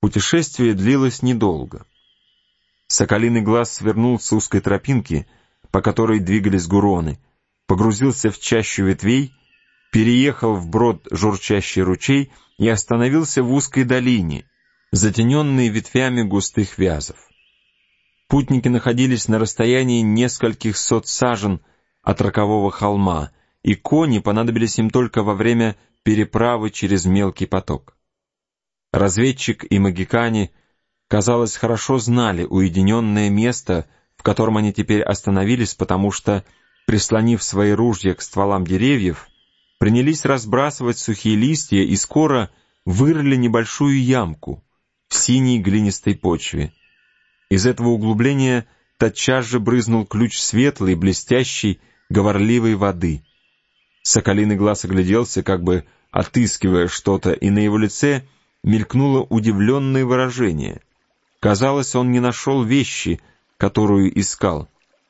Путешествие длилось недолго. Соколиный глаз свернул с узкой тропинки, по которой двигались гуроны, погрузился в чащу ветвей, переехал вброд журчащий ручей и остановился в узкой долине, затененной ветвями густых вязов. Путники находились на расстоянии нескольких сот сажен от рокового холма, и кони понадобились им только во время переправы через мелкий поток. Разведчик и магикане, казалось, хорошо знали уединенное место, в котором они теперь остановились, потому что, прислонив свои ружья к стволам деревьев, принялись разбрасывать сухие листья и скоро вырыли небольшую ямку в синей глинистой почве. Из этого углубления тотчас же брызнул ключ светлой, блестящей, говорливой воды. Соколиный глаз огляделся, как бы отыскивая что-то, и на его лице мелькнуло удивленное выражение. Казалось, он не нашел вещи, которую искал.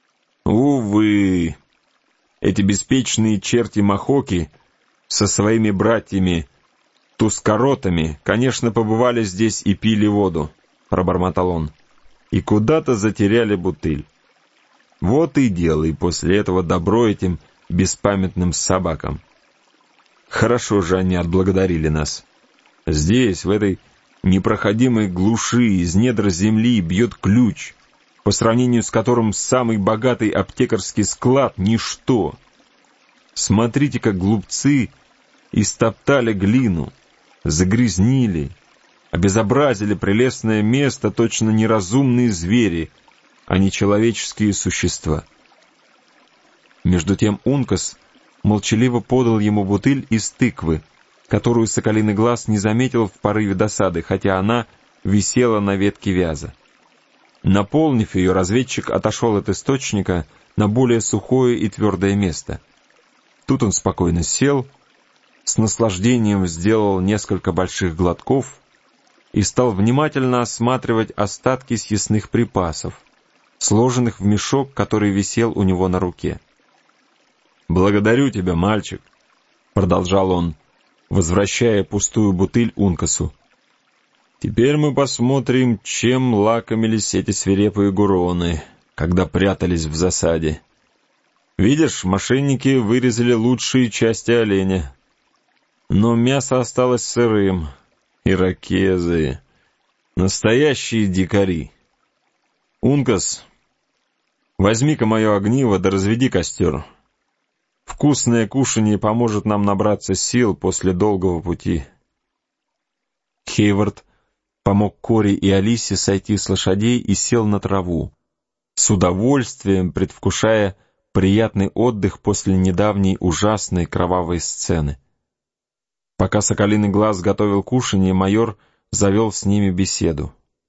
Увы, эти беспечные черти-махоки со своими братьями тускоротами, конечно, побывали здесь и пили воду, пробормотал он, и куда-то затеряли бутыль. Вот и делай после этого добро этим беспамятным собакам. Хорошо же они отблагодарили нас. Здесь, в этой непроходимой глуши, из недр земли бьет ключ, по сравнению с которым самый богатый аптекарский склад — ничто. Смотрите, как глупцы истоптали глину, загрязнили, обезобразили прелестное место точно неразумные звери, а не человеческие существа. Между тем Ункас молчаливо подал ему бутыль из тыквы, которую Соколиный глаз не заметил в порыве досады, хотя она висела на ветке вяза. Наполнив ее, разведчик отошел от источника на более сухое и твердое место. Тут он спокойно сел, с наслаждением сделал несколько больших глотков и стал внимательно осматривать остатки съестных припасов, сложенных в мешок, который висел у него на руке. «Благодарю тебя, мальчик», — продолжал он, возвращая пустую бутыль Ункасу. «Теперь мы посмотрим, чем лакомились эти свирепые гуроны, когда прятались в засаде. Видишь, мошенники вырезали лучшие части оленя, но мясо осталось сырым. Ирокезы, настоящие дикари. Ункас, возьми-ка мое огниво да разведи костер. Вкусное кушанье поможет нам набраться сил после долгого пути». Хейвард помог Кори и Алисе сойти с лошадей и сел на траву, с удовольствием предвкушая приятный отдых после недавней ужасной кровавой сцены. Пока Соколиный глаз готовил кушанье, майор завел с ними беседу.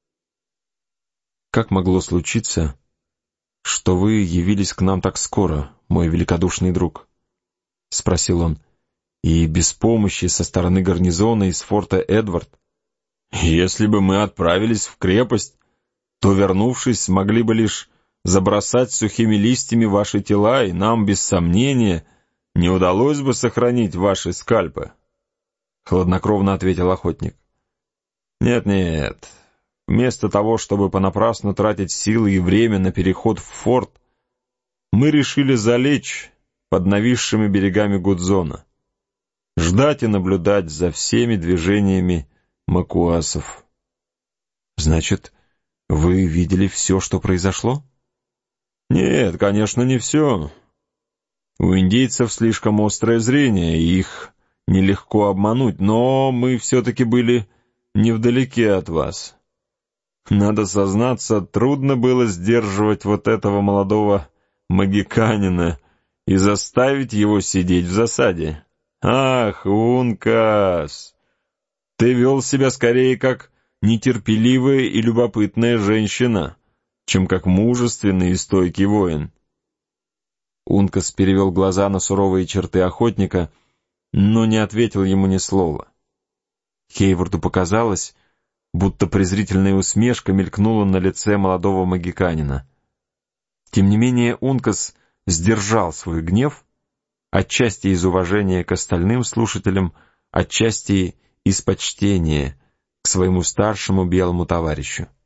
«Как могло случиться, что вы явились к нам так скоро, мой великодушный друг?» — спросил он. «И без помощи со стороны гарнизона из форта Эдвард? Если бы мы отправились в крепость, то, вернувшись, могли бы лишь забросать сухими листьями ваши тела, и нам, без сомнения, не удалось бы сохранить ваши скальпы», — хладнокровно ответил охотник. «Нет, вместо того, чтобы понапрасну тратить силы и время на переход в форт, мы решили залечь под нависшими берегами Гудзона, ждать и наблюдать за всеми движениями макуасов». «Значит, вы видели все, что произошло?» «Нет, конечно, не все. У индейцев слишком острое зрение, и их нелегко обмануть, но мы все-таки были невдалеке от вас. Надо сознаться, трудно было сдерживать вот этого молодого магиканина и заставить его сидеть в засаде. Ах, Ункас, ты вел себя скорее как нетерпеливая и любопытная женщина, чем как мужественный и стойкий воин». Ункас перевел глаза на суровые черты охотника, но не ответил ему ни слова. Хейварду показалось, будто презрительная усмешка мелькнула на лице молодого магиканина. Тем не менее Ункас сдержал свой гнев, отчасти из уважения к остальным слушателям, отчасти из почтения к своему старшему белому товарищу.